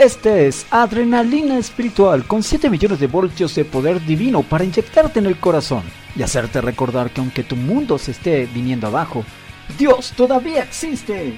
Este es Adrenalina Espiritual, con 7 millones de voltios de poder divino para inyectarte en el corazón y hacerte recordar que aunque tu mundo se esté viniendo abajo, Dios todavía existe.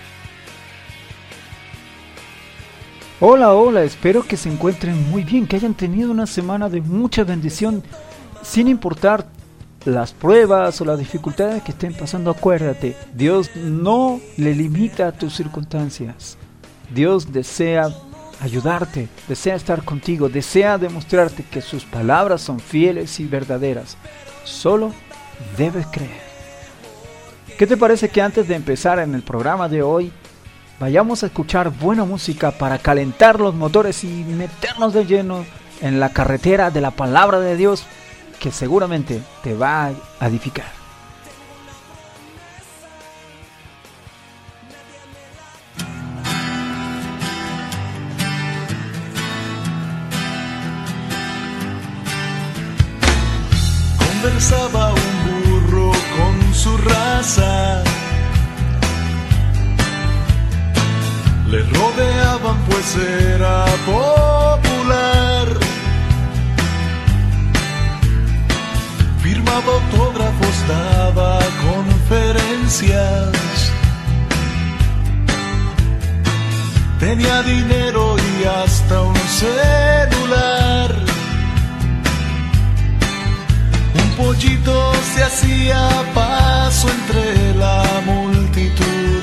Hola, espero que se encuentren muy bien, que hayan tenido una semana de mucha bendición, sin importar las pruebas o las dificultades que estén pasando. Acuérdate, Dios no le limita a tus circunstancias. Dios desea ayudarte, desea estar contigo, desea demostrarte que sus palabras son fieles y verdaderas. Solo debes creer. ¿Qué te parece que antes de empezar en el programa de hoy, vayamos a escuchar buena música para calentar los motores y meternos de lleno en la carretera de la palabra de Dios, que seguramente te va a edificar? Conversaba un burro con su raza, le rodeaban pues era popular, firmaba autógrafos, daba conferencias, tenía dinero y hasta un celular. Un pollito se hacía paso entre la multitud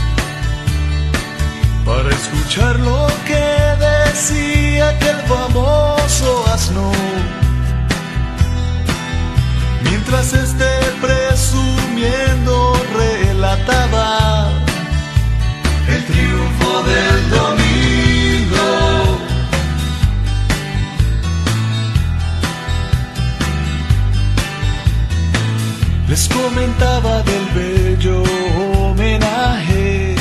para escuchar lo que decía aquel famoso asno, mientras presumiendo relataba el triunfo del domingo. Les comentaba del bello homenaje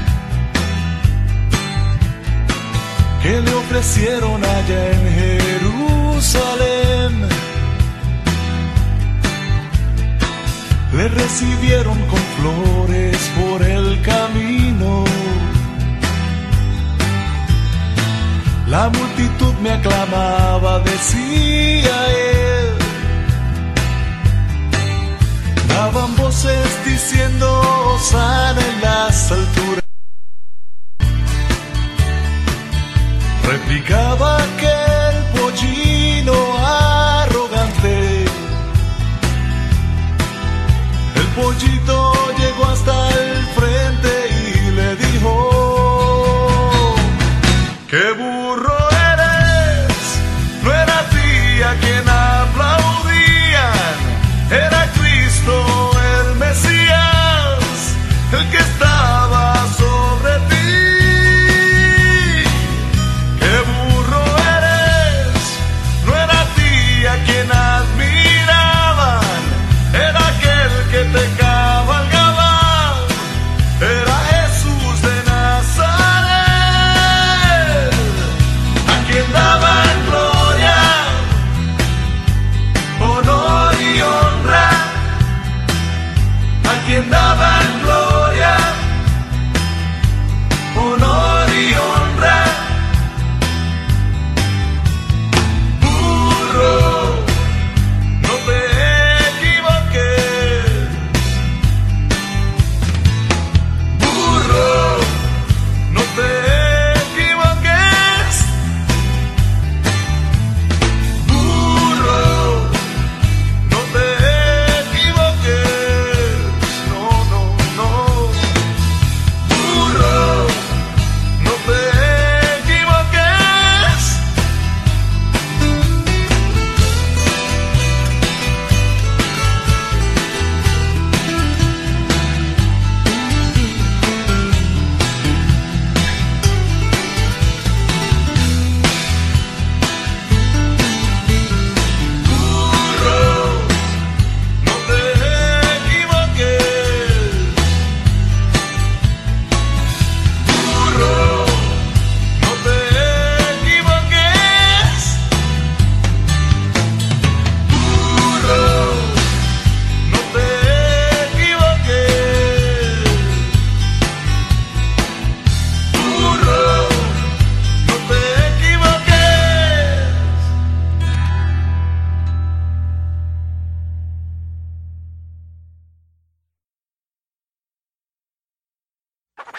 que le ofrecieron allá en Jerusalén. Le recibieron con flores por el camino. La multitud me aclamaba, decía él. Daban voces diciendo hosana en las alturas. Replicaba aquel pollino arrogante. El pollito llegó hasta el frente y le dijo: ¡qué burro eres! No era a ti a quien aplaudían, era Cristo el Mesías, el que estaba sobre ti. ¡Qué burro eres! No era a ti a quien admiraban, era aquel que te cava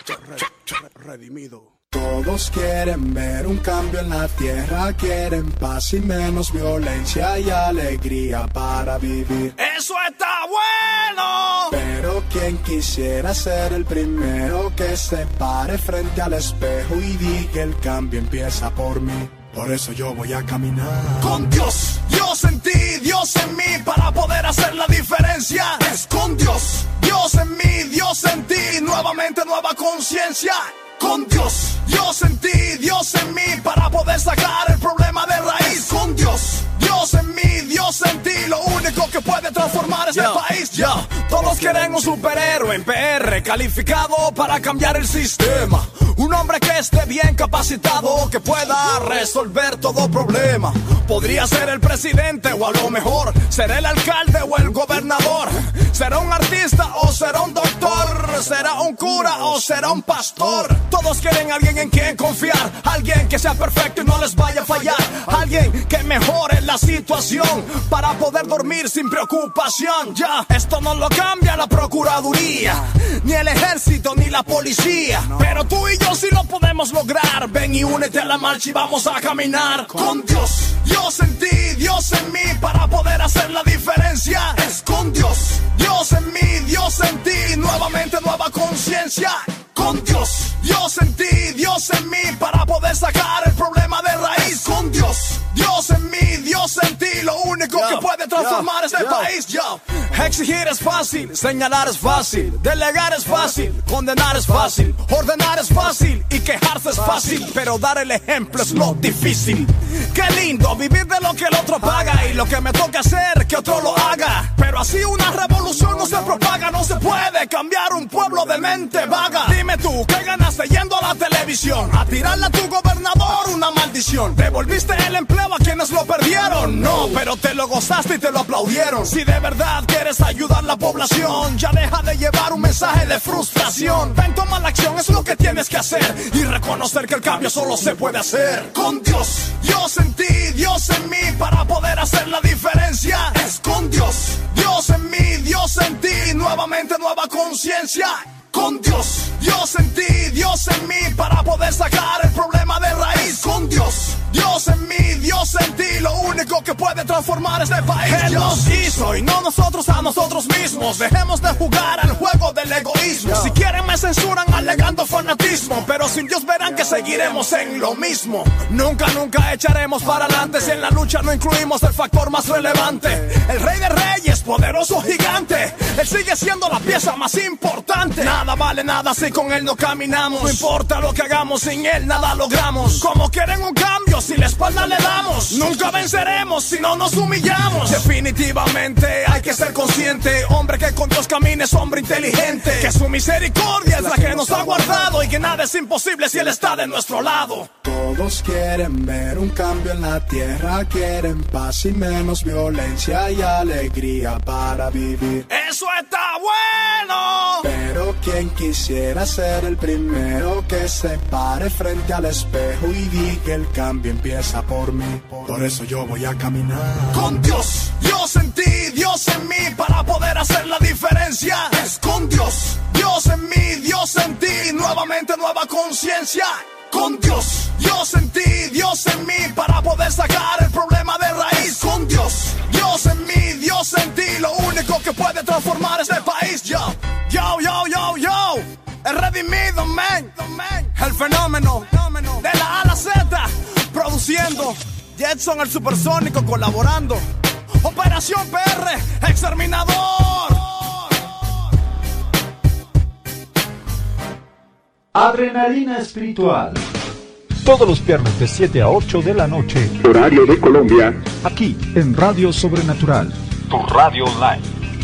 redimido. Todos quieren ver un cambio en la tierra, quieren paz y menos violencia y alegría para vivir. ¡Eso está bueno! Pero quien quisiera ser el primero que se pare frente al espejo y diga el cambio empieza por mí. Por eso yo voy a caminar con Dios. Dios en ti, Dios en mí, para poder hacer la diferencia. Es con Dios, Dios en mí, Dios en ti, nuevamente nueva conciencia. Con Dios, Dios en ti, Dios en mí, para poder sacar el problema de raíz. Con Dios, Dios en mí, Dios en ti, lo único que puede transformar este país. Todos quieren un superhéroe en PR, calificado para cambiar el sistema. Un hombre que esté bien capacitado, que pueda resolver todo problema. Podría ser el presidente o a lo mejor será el alcalde o el gobernador. Será un artista o será un doctor. Será un cura o será un pastor. Todos quieren alguien en quien confiar, alguien que sea perfecto y no les vaya a fallar, alguien que mejore la situación para poder dormir sin preocupación. Esto no lo cambia la procuraduría, ni el ejército, ni la policía, pero tú y yo sí lo podemos lograr. Ven y únete a la marcha y vamos a caminar con Dios. Dios en ti, Dios en mí, para poder hacer la diferencia. Es con Dios, Dios en mí, Dios en ti, nuevamente nueva conciencia. Con Dios, Dios en ti, Dios en mí, para poder sacar el problema de raíz. Con Dios, Dios en mí, Dios en ti, lo único que puede transformar este país. Exigir es fácil, señalar es fácil, delegar es fácil, condenar es fácil, ordenar es fácil y quejarse es fácil, pero dar el ejemplo es lo difícil. Qué lindo vivir de lo que el otro paga y lo que me toca hacer que otro lo haga, pero así una revolución no se propaga. No se puede cambiar un pueblo de mente vaga. Dime tú, ¿qué ganaste yendo a la televisión a tirarle a tu gobernador una maldición? ¿Devolviste el empleo a quienes lo perdieron? No, pero te lo gozaste y te lo aplaudieron. Si de verdad quieres ayudar a la población, ya deja de llevar un mensaje de frustración. Ven, toma la acción, es lo que tienes que hacer y reconocer que el cambio solo se puede hacer con Dios. Dios en ti, Dios en mí, para poder hacer la diferencia. Es con Dios, Dios en mí, Dios en ti, nuevamente nueva conciencia. Con Dios, Dios en ti, Dios en mí, para poder sacar el problema de raíz. Con Dios, Dios en mí, Dios en ti, lo único que puede transformar este país. Él nos hizo y no nosotros a nosotros mismos. Dejemos de jugar al juego del egoísmo. Si quieren me censuran alegando fanatismo, pero sin Dios verán que seguiremos en lo mismo. Nunca, nunca echaremos para adelante si en la lucha no incluimos el factor más relevante. El rey de reyes, poderoso gigante, él sigue siendo la pieza más importante. Nada vale nada si con él no caminamos. No importa lo que hagamos, sin él nada logramos. Como quieren un cambio, si la espalda le damos, nunca venceremos si no nos humillamos. Definitivamente hay que ser consciente, hombre que con Dios camine es hombre inteligente, que su misericordia es la que nos ha guardado y que nada es imposible si él está de nuestro lado. Todos quieren ver un cambio en la tierra, quieren paz y menos violencia y alegría para vivir. ¡Eso está bueno! Pero quien quisiera ser el primero que se pare frente al espejo y diga el cambio empieza por mí. Por eso yo voy a caminar con Dios, Dios en ti, Dios en mí, para poder hacer la diferencia. Es con Dios, Dios en mí, Dios en ti, nuevamente nueva conciencia. Con Dios, Dios en ti, Dios en mí, para poder sacar el problema de raíz. Con Dios, Dios en mí, Dios en ti, lo único que puede transformar este país. Yo, el redimido, man, el fenómeno, de la A a la Z, produciendo, Jetson el supersónico colaborando, Operación PR, exterminador. Adrenalina espiritual. Todos los viernes de 7 a 8 de la noche. Horario de Colombia. Aquí en Radio Sobrenatural. Tu radio online.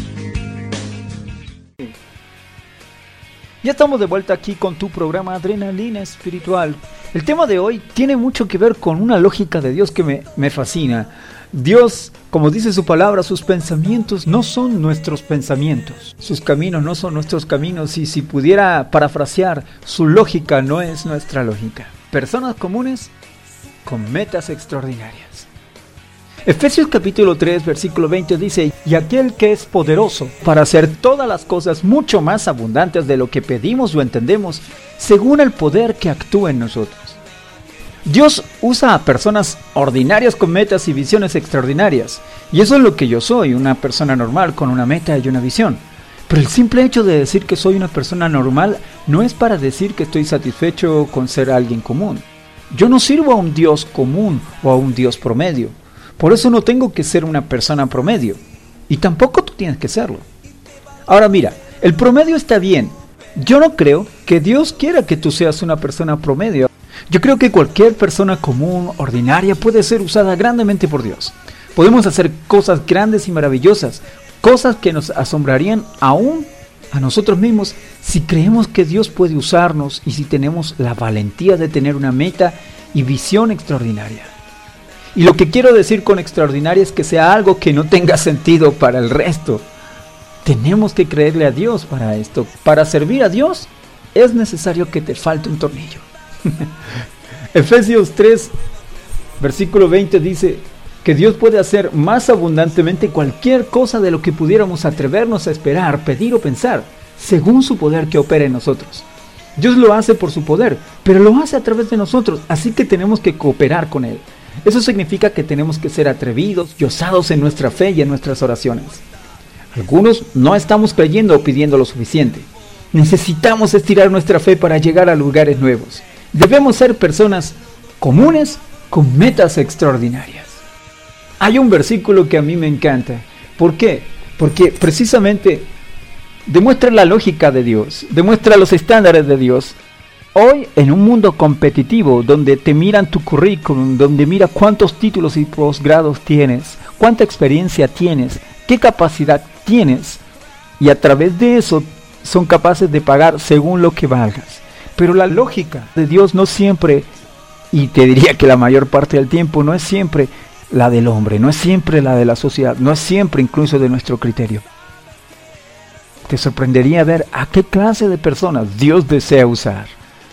Ya estamos de vuelta aquí con tu programa Adrenalina Espiritual. El tema de hoy tiene mucho que ver con una lógica de Dios que me fascina. Dios, como dice su palabra, sus pensamientos no son nuestros pensamientos. Sus caminos no son nuestros caminos. Y si pudiera parafrasear, su lógica no es nuestra lógica. Personas comunes con metas extraordinarias. Efesios capítulo 3, versículo 20 dice: y aquel que es poderoso para hacer todas las cosas mucho más abundantes de lo que pedimos o entendemos, según el poder que actúa en nosotros. Dios usa a personas ordinarias con metas y visiones extraordinarias, y eso es lo que yo soy, una persona normal con una meta y una visión. Pero el simple hecho de decir que soy una persona normal no es para decir que estoy satisfecho con ser alguien común. Yo no sirvo a un Dios común o a un Dios promedio. Por eso no tengo que ser una persona promedio. Y tampoco tú tienes que serlo. Ahora mira, el promedio está bien. Yo no creo que Dios quiera que tú seas una persona promedio. Yo creo que cualquier persona común, ordinaria, puede ser usada grandemente por Dios. Podemos hacer cosas grandes y maravillosas, cosas que nos asombrarían aún a nosotros mismos si creemos que Dios puede usarnos y si tenemos la valentía de tener una meta y visión extraordinaria. Y lo que quiero decir con extraordinaria es que sea algo que no tenga sentido para el resto. Tenemos que creerle a Dios para esto. Para servir a Dios es necesario que te falte un tornillo. Efesios 3, versículo 20 dice que Dios puede hacer más abundantemente cualquier cosa de lo que pudiéramos atrevernos a esperar, pedir o pensar, según su poder que opera en nosotros. Dios lo hace por su poder, pero lo hace a través de nosotros, así que tenemos que cooperar con Él. Eso significa que tenemos que ser atrevidos y osados en nuestra fe y en nuestras oraciones. Algunos no estamos creyendo o pidiendo lo suficiente. Necesitamos estirar nuestra fe para llegar a lugares nuevos. Debemos ser personas comunes con metas extraordinarias. Hay un versículo que a mí me encanta. ¿Por qué? Porque precisamente demuestra la lógica de Dios, demuestra los estándares de Dios. Hoy, en un mundo competitivo, donde te miran tu currículum, donde mira cuántos títulos y posgrados tienes, cuánta experiencia tienes, qué capacidad tienes, y a través de eso son capaces de pagar según lo que valgas. Pero la lógica de Dios no siempre, y te diría que la mayor parte del tiempo, no es siempre la del hombre, no es siempre la de la sociedad, no es siempre incluso de nuestro criterio. Te sorprendería ver a qué clase de personas Dios desea usar.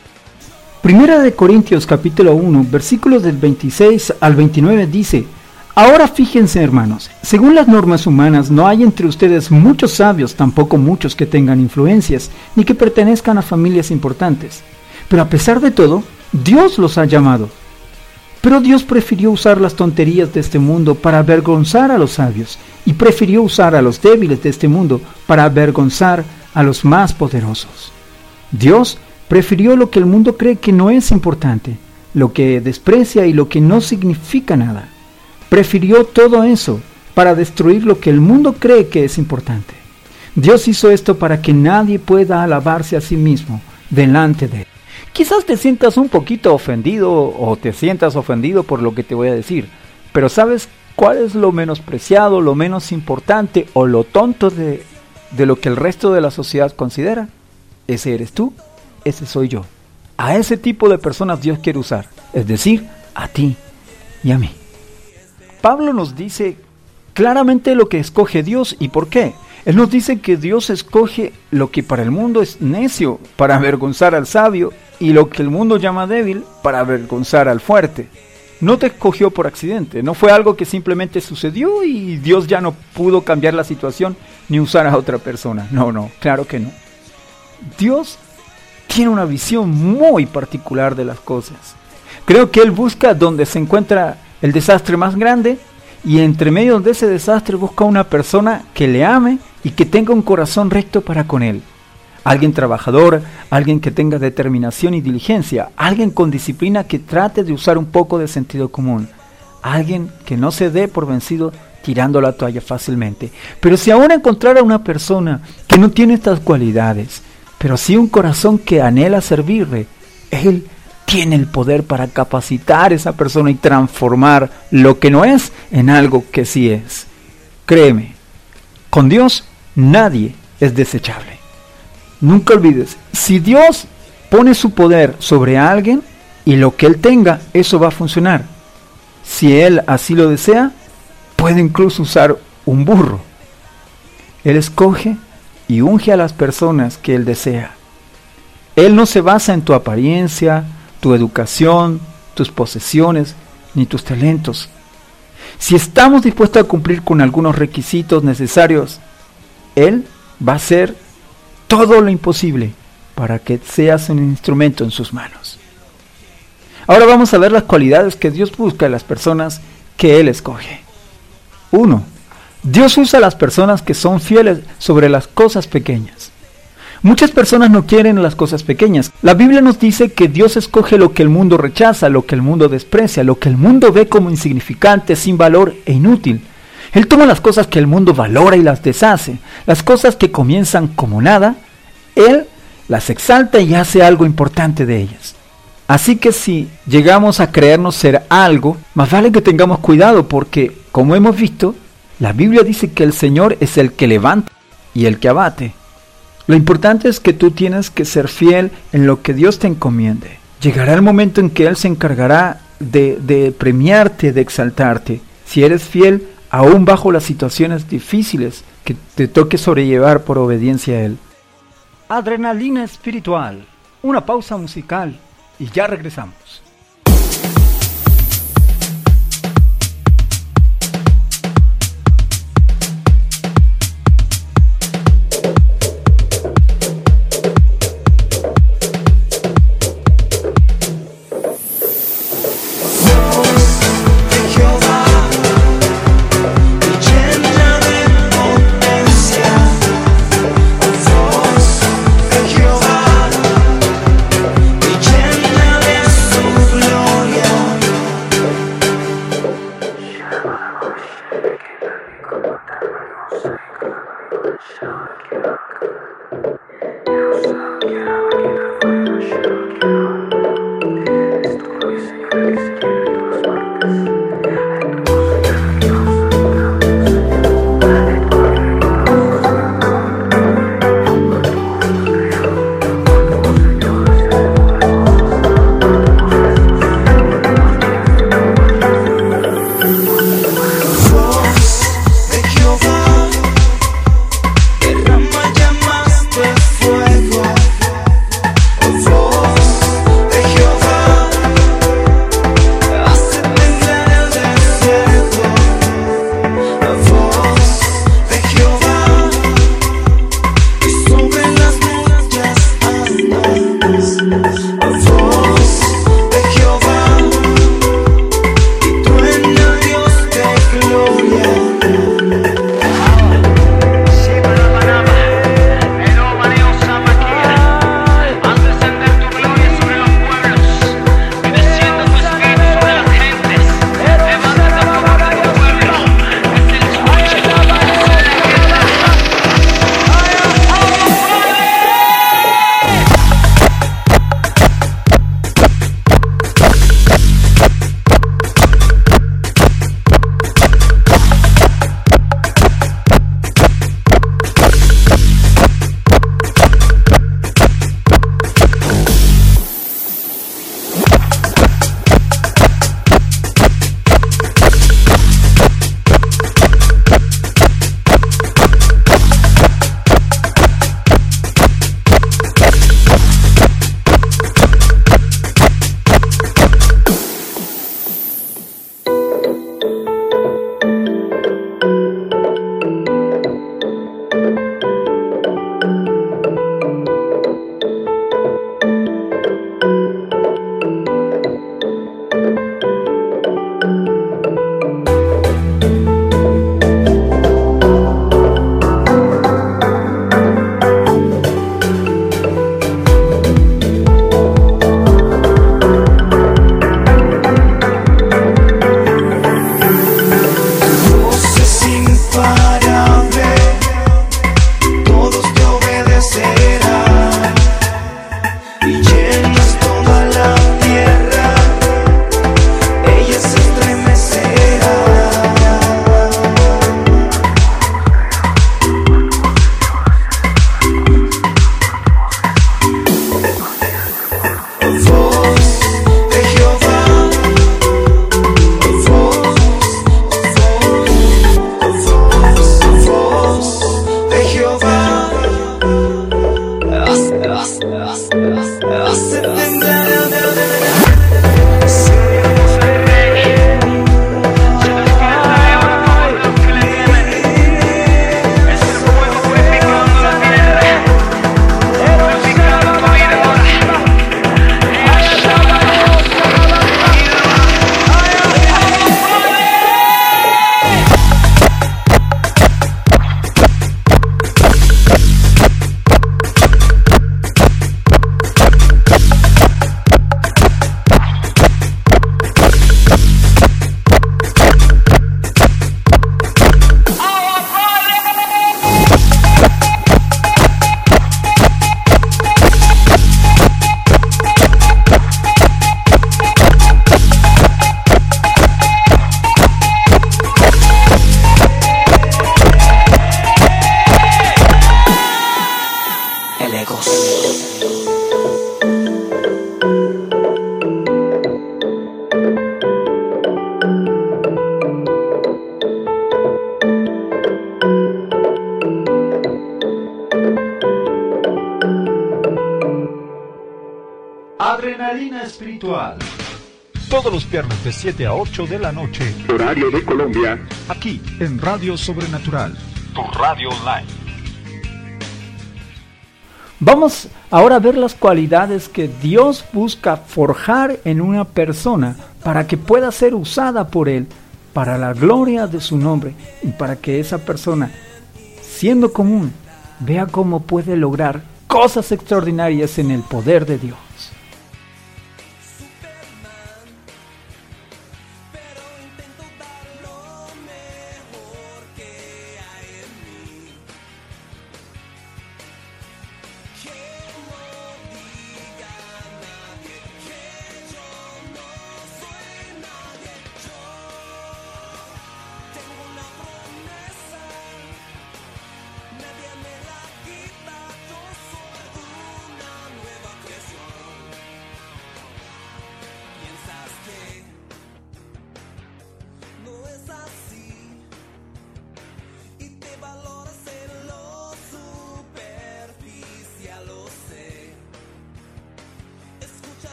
Primera de Corintios capítulo 1, versículos del 26 al 29 dice: ahora fíjense, hermanos, según las normas humanas no hay entre ustedes muchos sabios, tampoco muchos que tengan influencias, ni que pertenezcan a familias importantes. Pero a pesar de todo, Dios los ha llamado. Pero Dios prefirió usar las tonterías de este mundo para avergonzar a los sabios, y prefirió usar a los débiles de este mundo para avergonzar a los más poderosos. Dios prefirió lo que el mundo cree que no es importante, lo que desprecia y lo que no significa nada. Prefirió todo eso para destruir lo que el mundo cree que es importante. Dios hizo esto para que nadie pueda alabarse a sí mismo delante de Él. Quizás te sientas un poquito ofendido o te sientas ofendido por lo que te voy a decir, pero ¿sabes cuál es lo menospreciado, lo menos importante o lo tonto de lo que el resto de la sociedad considera? Ese eres tú, ese soy yo. A ese tipo de personas Dios quiere usar, es decir, a ti y a mí. Pablo nos dice claramente lo que escoge Dios y por qué. Él nos dice que Dios escoge lo que para el mundo es necio para avergonzar al sabio y lo que el mundo llama débil para avergonzar al fuerte. No te escogió por accidente, no fue algo que simplemente sucedió y Dios ya no pudo cambiar la situación ni usar a otra persona. No, claro que no. Dios tiene una visión muy particular de las cosas. Creo que Él busca donde se encuentra el desastre más grande y entre medio de ese desastre busca una persona que le ame y que tenga un corazón recto para con Él. Alguien trabajador, alguien que tenga determinación y diligencia, alguien con disciplina que trate de usar un poco de sentido común, alguien que no se dé por vencido tirando la toalla fácilmente. Pero si aún encontrara una persona que no tiene estas cualidades, pero sí un corazón que anhela servirle, Él tiene el poder para capacitar a esa persona y transformar lo que no es en algo que sí es. Créeme, con Dios nadie es desechable. Nunca olvides, si Dios pone su poder sobre alguien y lo que Él tenga, eso va a funcionar. Si Él así lo desea, puede incluso usar un burro. Él escoge y unge a las personas que Él desea. Él no se basa en tu apariencia, tu educación, tus posesiones, ni tus talentos. Si estamos dispuestos a cumplir con algunos requisitos necesarios, Él va a hacer todo lo imposible para que seas un instrumento en sus manos. Ahora vamos a ver las cualidades que Dios busca en las personas que Él escoge. 1. Dios usa a las personas que son fieles sobre las cosas pequeñas. Muchas personas no quieren las cosas pequeñas. La Biblia nos dice que Dios escoge lo que el mundo rechaza, lo que el mundo desprecia, lo que el mundo ve como insignificante, sin valor e inútil. Él toma las cosas que el mundo valora y las deshace. Las cosas que comienzan como nada, Él las exalta y hace algo importante de ellas. Así que si llegamos a creernos ser algo, más vale que tengamos cuidado porque, como hemos visto, la Biblia dice que el Señor es el que levanta y el que abate. Lo importante es que tú tienes que ser fiel en lo que Dios te encomiende. Llegará el momento en que Él se encargará de premiarte, de exaltarte, si eres fiel aún bajo las situaciones difíciles que te toque sobrellevar por obediencia a Él. Adrenalina espiritual. Una pausa musical y ya regresamos. Jehová, y llena de su lejos. Adrenalina espiritual. Todos los viernes de 7 a 8 de la noche. Horario de Colombia. Aquí en Radio Sobrenatural. Tu radio online. Vamos ahora a ver las cualidades que Dios busca forjar en una persona para que pueda ser usada por Él para la gloria de su nombre y para que esa persona, siendo común, vea cómo puede lograr cosas extraordinarias en el poder de Dios.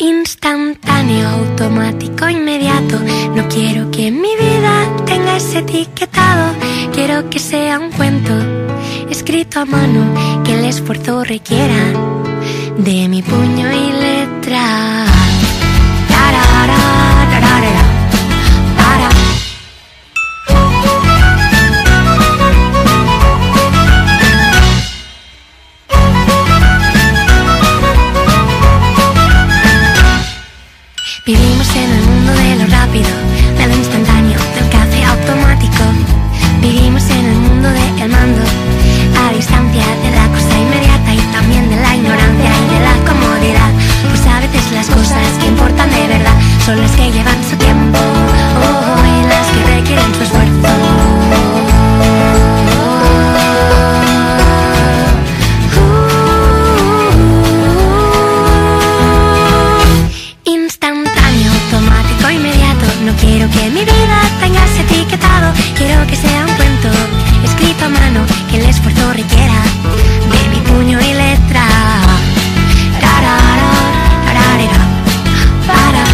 Instantáneo, automático, inmediato. No quiero que mi vida tenga ese etiquetado. Quiero que sea un cuento escrito a mano, que el esfuerzo requiera de mi puño y letra. Vivimos en el mundo de lo rápido, de lo instantáneo, del café automático. Vivimos en el mundo del mando a distancia, de la cosa inmediata y también de la ignorancia y de la comodidad. Pues a veces las cosas que importan de verdad son las que llevan su tiempo, y las que requieren su esfuerzo. Automático, inmediato. No quiero que mi vida tenga ese etiquetado. Quiero que sea un cuento escrito a mano, que el esfuerzo requiera de mi puño y letra. Para.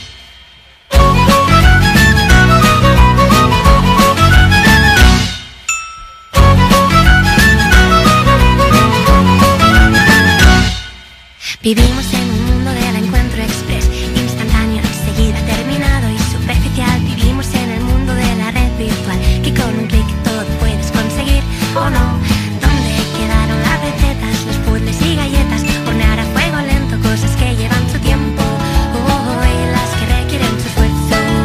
Vivimos en un mundo del encuentro express, instantáneo, enseguida terminado y superficial. Vivimos en el mundo de la red virtual, que con un clic todo puedes conseguir, ¿o no? ¿Dónde quedaron las recetas, los puzzles y galletas? Hornear a fuego lento, cosas que llevan su tiempo, y las que requieren su esfuerzo.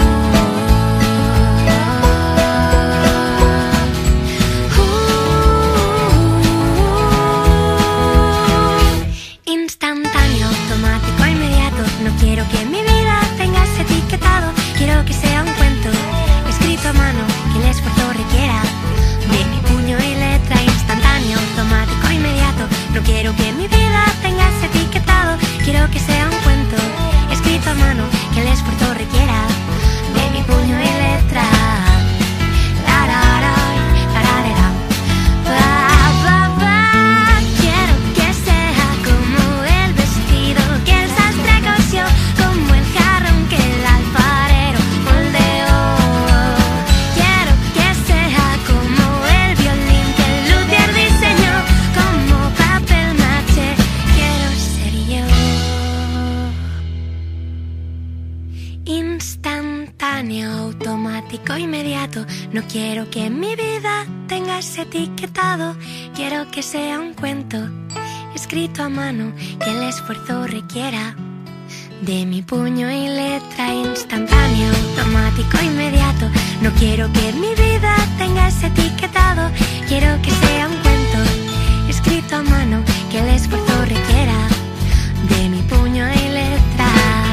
Instantáneo, automático, inmediato. No quiero que mi vida tenga ese etiquetado. Quiero que sea un cuento escrito a mano, que el esfuerzo requiera de mi puño y letra. Instantáneo, automático, inmediato. No quiero que mi vida tenga ese etiquetado. Quiero que sea un cuento escrito a mano, que el esfuerzo requiera de mi puño y letra. Quiero que sea como el vestido que el sastre cosió, como el jarrón que el alfarero moldeó. Quiero que sea como el violín que el luthier diseñó, como papel maché quiero ser yo. Instantáneo, automático, inmediato. No quiero que mi vida tenga ese etiquetado. Quiero que sea un cuento escrito a mano, que el esfuerzo requiera de mi puño y letra. Instantáneo, automático, inmediato. No quiero que mi vida tenga ese etiquetado. Quiero que sea un cuento escrito a mano, que el esfuerzo requiera de mi puño y letra.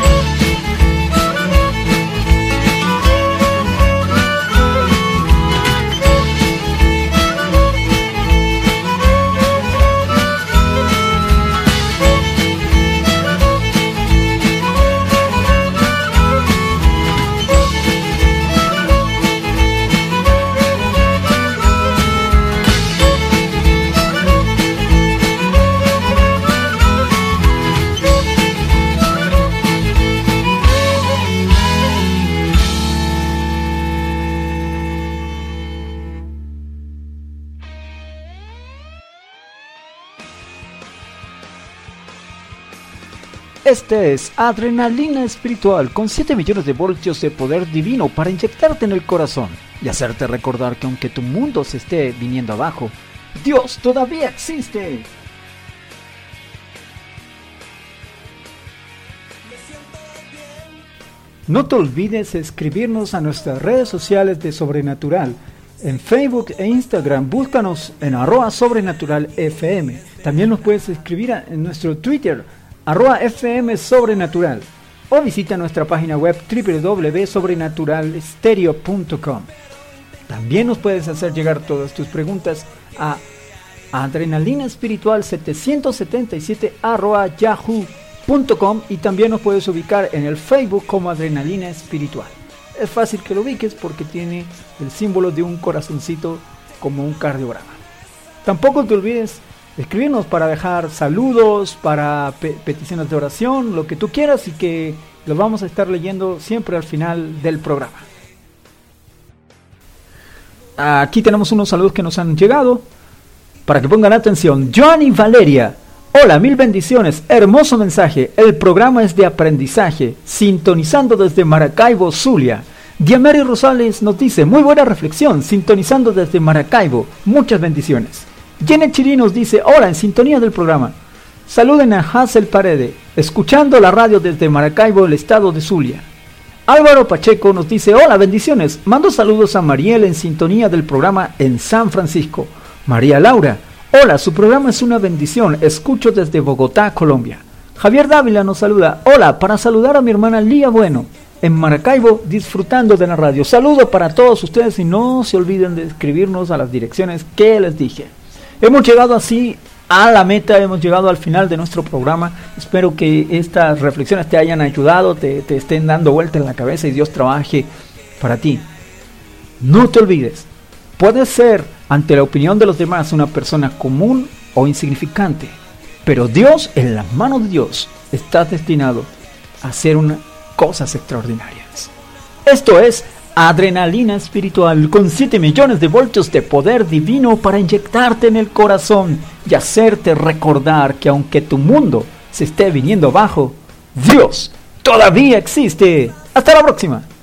Este es Adrenalina Espiritual, con 7 millones de voltios de poder divino para inyectarte en el corazón y hacerte recordar que aunque tu mundo se esté viniendo abajo, Dios todavía existe. No te olvides escribirnos a nuestras redes sociales de Sobrenatural. En Facebook e Instagram, búscanos en @sobrenaturalfm. También nos puedes escribir en nuestro Twitter, @fmsobrenatural, o visita nuestra página web www.sobrenaturalstereo.com. También nos puedes hacer llegar todas tus preguntas a adrenalinaespiritual777@yahoo.com, y también nos puedes ubicar en el Facebook como Adrenalina Espiritual. Es fácil que lo ubiques porque tiene el símbolo de un corazoncito como un cardiograma. Tampoco te olvides escribirnos para dejar saludos, para peticiones de oración, lo que tú quieras, y que los vamos a estar leyendo siempre al final del programa. Aquí tenemos unos saludos que nos han llegado, para que pongan atención. Joanny Valeria: hola, mil bendiciones, hermoso mensaje, el programa es de aprendizaje, sintonizando desde Maracaibo, Zulia. Diamari Rosales nos dice: muy buena reflexión, sintonizando desde Maracaibo, muchas bendiciones. Jenny Chiri nos dice: hola, en sintonía del programa. Saluden a Hazel Parede, escuchando la radio desde Maracaibo, el estado de Zulia. Álvaro Pacheco nos dice: hola, bendiciones, mando saludos a Mariel en sintonía del programa en San Francisco. María Laura: hola, su programa es una bendición, escucho desde Bogotá, Colombia. Javier Dávila nos saluda: hola, para saludar a mi hermana Lía Bueno, en Maracaibo, disfrutando de la radio. Saludo para todos ustedes y no se olviden de escribirnos a las direcciones que les dije. Hemos llegado así a la meta, hemos llegado al final de nuestro programa. Espero que estas reflexiones te hayan ayudado, te estén dando vuelta en la cabeza y Dios trabaje para ti. No te olvides, puedes ser ante la opinión de los demás una persona común o insignificante, pero Dios, en las manos de Dios, estás destinado a hacer cosas extraordinarias. Esto es Adrenalina Espiritual, con 7 millones de voltios de poder divino para inyectarte en el corazón y hacerte recordar que aunque tu mundo se esté viniendo abajo, Dios todavía existe. Hasta la próxima.